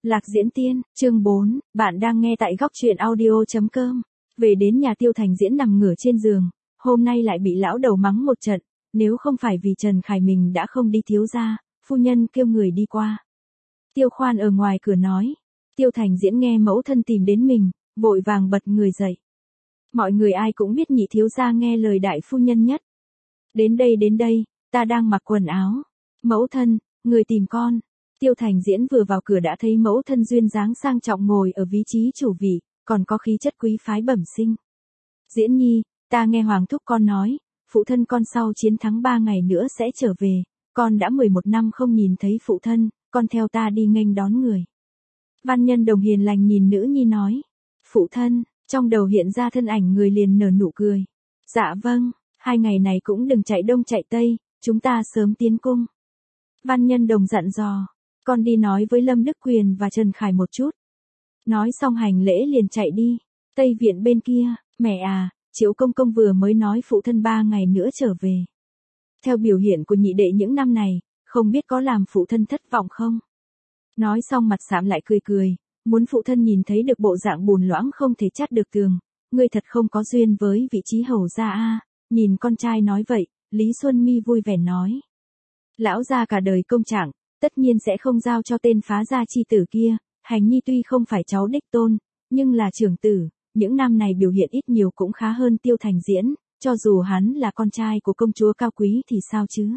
Lạc Diễn Tiên, chương 4, bạn đang nghe tại góc truyện audio.com. Về đến nhà Tiêu Thành Diễn nằm ngửa trên giường, hôm nay lại bị lão đầu mắng một trận, nếu không phải vì Trần Khải mình đã không đi thiếu gia, phu nhân kêu người đi qua. Tiêu Khoan ở ngoài cửa nói, Tiêu Thành Diễn nghe mẫu thân tìm đến mình, vội vàng bật người dậy. Mọi người ai cũng biết nhị thiếu gia nghe lời đại phu nhân nhất. Đến đây, ta đang mặc quần áo. Mẫu thân, người tìm con. Tiêu Thành Diễn vừa vào cửa đã thấy mẫu thân duyên dáng sang trọng ngồi ở vị trí chủ vị, còn có khí chất quý phái bẩm sinh. Diễn nhi, ta nghe Hoàng thúc con nói, phụ thân con sau chiến thắng 3 ngày nữa sẽ trở về, con đã 11 năm không nhìn thấy phụ thân, con theo ta đi nghênh đón người. Văn Nhân Đồng hiền lành nhìn nữ nhi nói, phụ thân, trong đầu hiện ra thân ảnh người liền nở nụ cười. Dạ vâng, 2 ngày này cũng đừng chạy đông chạy tây, chúng ta sớm tiến cung. Văn Nhân Đồng dặn dò, con đi nói với Lâm Đức Quyền và Trần Khải một chút. Nói xong hành lễ liền chạy đi. Tây viện bên kia, mẹ à, Triệu công công vừa mới nói phụ thân 3 ngày nữa trở về. Theo biểu hiện của nhị đệ những năm này, không biết có làm phụ thân thất vọng không? Nói xong mặt sạm lại cười, muốn phụ thân nhìn thấy được bộ dạng bùn loãng không thể chát được tường. Ngươi thật không có duyên với vị trí hầu gia a. Nhìn con trai nói vậy, Lý Xuân Mi vui vẻ nói. Lão gia cả đời công trạng, tất nhiên sẽ không giao cho tên phá gia chi tử kia, Hành Nhi tuy không phải cháu đích tôn, nhưng là trưởng tử, những năm này biểu hiện ít nhiều cũng khá hơn Tiêu Thành Diễn, cho dù hắn là con trai của công chúa cao quý thì sao chứ.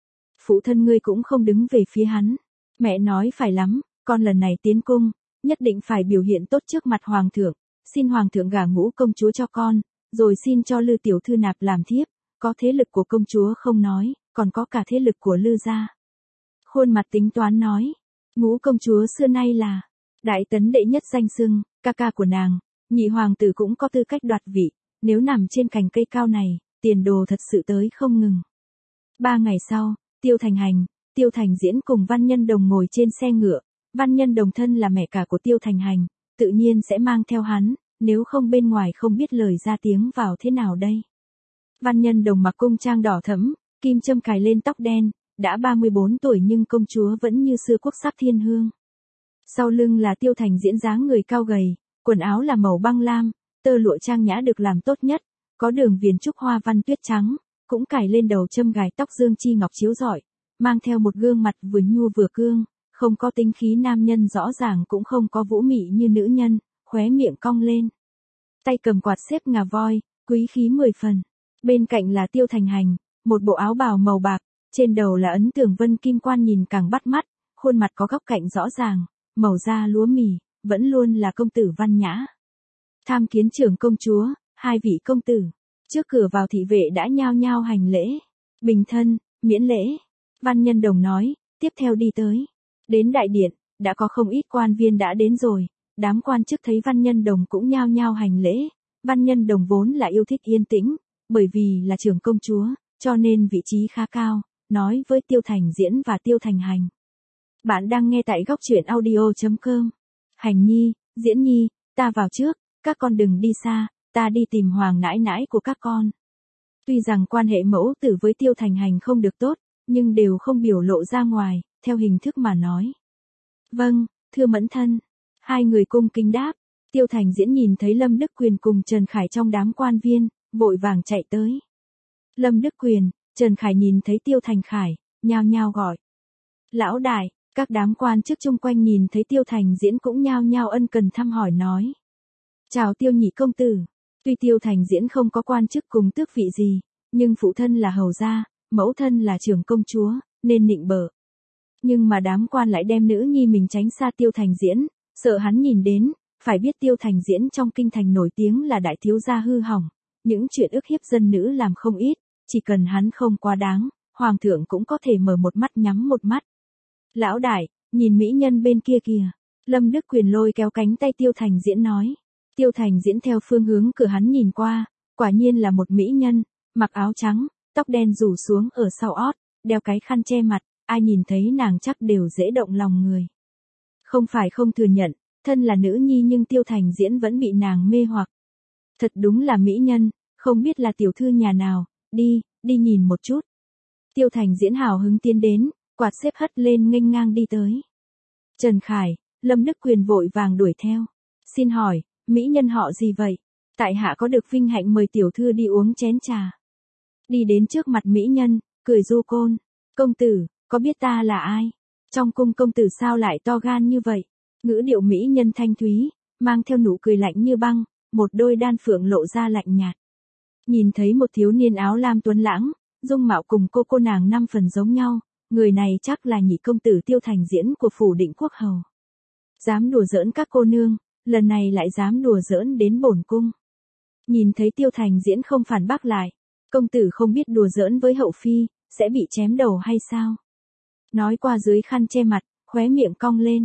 Phụ thân ngươi cũng không đứng về phía hắn, mẹ nói phải lắm, con lần này tiến cung, nhất định phải biểu hiện tốt trước mặt hoàng thượng, xin hoàng thượng gả Ngũ công chúa cho con, rồi xin cho Lư tiểu thư nạp làm thiếp, có thế lực của công chúa không nói, còn có cả thế lực của Lư gia. Khuôn mặt tính toán nói, Ngũ công chúa xưa nay là đại tấn đệ nhất danh xưng, ca của nàng, nhị hoàng tử cũng có tư cách đoạt vị, nếu nằm trên cành cây cao này, tiền đồ thật sự tới không ngừng. 3 ngày sau, Tiêu Thành Hành, Tiêu Thành Diễn cùng Văn Nhân Đồng ngồi trên xe ngựa, Văn Nhân Đồng thân là mẹ cả của Tiêu Thành Hành, tự nhiên sẽ mang theo hắn, nếu không bên ngoài không biết lời ra tiếng vào thế nào đây. Văn Nhân Đồng mặc cung trang đỏ thẫm, kim châm cài lên tóc đen, đã 34 tuổi nhưng công chúa vẫn như xưa quốc sắc thiên hương. Sau lưng là Tiêu Thành Diễn dáng người cao gầy, quần áo là màu băng lam, tơ lụa trang nhã được làm tốt nhất, có đường viền trúc hoa văn tuyết trắng, cũng cài lên đầu châm gài tóc dương chi ngọc chiếu rọi, mang theo một gương mặt vừa nhu vừa cương, không có tính khí nam nhân rõ ràng cũng không có vũ mị như nữ nhân, khóe miệng cong lên. Tay cầm quạt xếp ngà voi, quý khí 10 phần. Bên cạnh là Tiêu Thành Hành, một bộ áo bào màu bạc, trên đầu là ấn tường vân kim quan nhìn càng bắt mắt, khuôn mặt có góc cạnh rõ ràng, màu da lúa mì, vẫn luôn là công tử văn nhã. Tham kiến trưởng công chúa, 2 vị công tử. Trước cửa vào thị vệ đã nhao nhao hành lễ. Bình thân, miễn lễ. Văn Nhân Đồng nói, tiếp theo đi tới. Đến đại điện, đã có không ít quan viên đã đến rồi. Đám quan chức thấy Văn Nhân Đồng cũng nhao nhao hành lễ. Văn Nhân Đồng vốn là yêu thích yên tĩnh, bởi vì là trưởng công chúa, cho nên vị trí khá cao, nói với Tiêu Thành Diễn và Tiêu Thành Hành. Bạn đang nghe tại góc truyện audio.com. Hành Nhi, Diễn Nhi, ta vào trước, các con đừng đi xa, ta đi tìm hoàng nãi nãi của các con. Tuy rằng quan hệ mẫu tử với Tiêu Thành Hành không được tốt, nhưng đều không biểu lộ ra ngoài, theo hình thức mà nói. Vâng, thưa mẫn thân. 2 người cung kính đáp. Tiêu Thành Diễn nhìn thấy Lâm Đức Quyền cùng Trần Khải trong đám quan viên, vội vàng chạy tới. Lâm Đức Quyền, Trần Khải nhìn thấy Tiêu Thành Khải, nhao nhao gọi. Lão đại, các đám quan chức chung quanh nhìn thấy Tiêu Thành Diễn cũng nhao nhao ân cần thăm hỏi nói. Chào Tiêu nhị công tử. Tuy Tiêu Thành Diễn không có quan chức cùng tước vị gì, nhưng phụ thân là hầu gia, mẫu thân là trưởng công chúa, nên nịnh bợ. Nhưng mà đám quan lại đem nữ nhi mình tránh xa Tiêu Thành Diễn, sợ hắn nhìn đến, phải biết Tiêu Thành Diễn trong kinh thành nổi tiếng là đại thiếu gia hư hỏng, những chuyện ức hiếp dân nữ làm không ít, chỉ cần hắn không quá đáng, hoàng thượng cũng có thể mở một mắt nhắm một mắt. Lão đại, nhìn mỹ nhân bên kia kìa. Lâm Đức Quyền lôi kéo cánh tay Tiêu Thành Diễn nói. Tiêu Thành Diễn theo phương hướng cửa hắn nhìn qua, quả nhiên là một mỹ nhân, mặc áo trắng, tóc đen rủ xuống ở sau ót, đeo cái khăn che mặt, ai nhìn thấy nàng chắc đều dễ động lòng người. Không phải không thừa nhận, thân là nữ nhi nhưng Tiêu Thành Diễn vẫn bị nàng mê hoặc. Thật đúng là mỹ nhân, không biết là tiểu thư nhà nào, đi nhìn một chút. Tiêu Thành Diễn hào hứng tiến đến, quạt xếp hất lên nghênh ngang đi tới. Trần Khải, Lâm Đức Quyền vội vàng đuổi theo. Xin hỏi, mỹ nhân họ gì vậy? Tại hạ có được vinh hạnh mời tiểu thư đi uống chén trà. Đi đến trước mặt mỹ nhân, cười du côn. Công tử, có biết ta là ai? Trong cung công tử sao lại to gan như vậy? Ngữ điệu mỹ nhân thanh thúy, mang theo nụ cười lạnh như băng, một đôi đan phượng lộ ra lạnh nhạt. Nhìn thấy một thiếu niên áo lam tuấn lãng, dung mạo cùng cô nàng 5 phần giống nhau, người này chắc là nhị công tử Tiêu Thành Diễn của phủ Định Quốc Hầu. Dám đùa giỡn các cô nương, lần này lại dám đùa giỡn đến bổn cung. Nhìn thấy Tiêu Thành Diễn không phản bác lại, công tử không biết đùa giỡn với hậu phi, sẽ bị chém đầu hay sao? Nói qua dưới khăn che mặt, khóe miệng cong lên.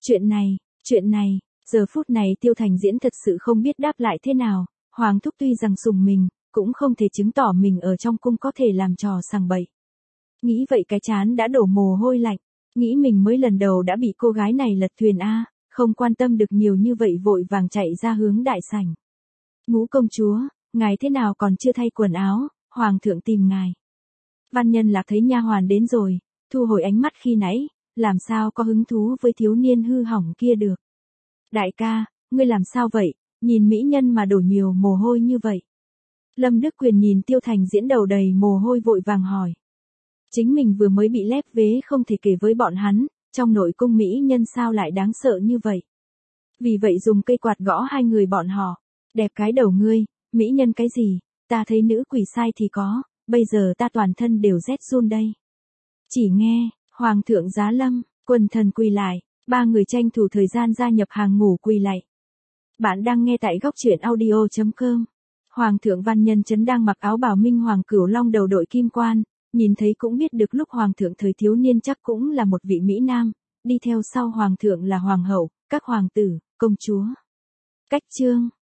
Chuyện này, giờ phút này Tiêu Thành Diễn thật sự không biết đáp lại thế nào, Hoàng thúc tuy rằng sùng mình, cũng không thể chứng tỏ mình ở trong cung có thể làm trò sằng bậy. Nghĩ vậy cái trán đã đổ mồ hôi lạnh, nghĩ mình mới lần đầu đã bị cô gái này lật thuyền a, không quan tâm được nhiều như vậy vội vàng chạy ra hướng đại sảnh. Ngũ công chúa, ngài thế nào còn chưa thay quần áo, hoàng thượng tìm ngài. Văn Nhân Lạc thấy nha hoàn đến rồi, thu hồi ánh mắt khi nãy, làm sao có hứng thú với thiếu niên hư hỏng kia được. Đại ca, ngươi làm sao vậy, nhìn mỹ nhân mà đổ nhiều mồ hôi như vậy. Lâm Đức Quyền nhìn Tiêu Thành Diễn đầu đầy mồ hôi vội vàng hỏi. Chính mình vừa mới bị lép vế không thể kể với bọn hắn, trong nội cung mỹ nhân sao lại đáng sợ như vậy. Vì vậy dùng cây quạt gõ hai người bọn họ. Đẹp cái đầu ngươi, mỹ nhân cái gì, ta thấy nữ quỷ sai thì có, bây giờ ta toàn thân đều rét run đây. Chỉ nghe, Hoàng thượng giá lâm, quần thần quỳ lại, ba người tranh thủ thời gian gia nhập hàng ngũ quỳ lạy. Bạn đang nghe tại góc truyện audio.com. Hoàng thượng Văn Nhân Chấn đang mặc áo bào minh hoàng cửu long đầu đội kim quan, nhìn thấy cũng biết được lúc hoàng thượng thời thiếu niên chắc cũng là một vị mỹ nam, đi theo sau hoàng thượng là hoàng hậu, các hoàng tử, công chúa. Cách chương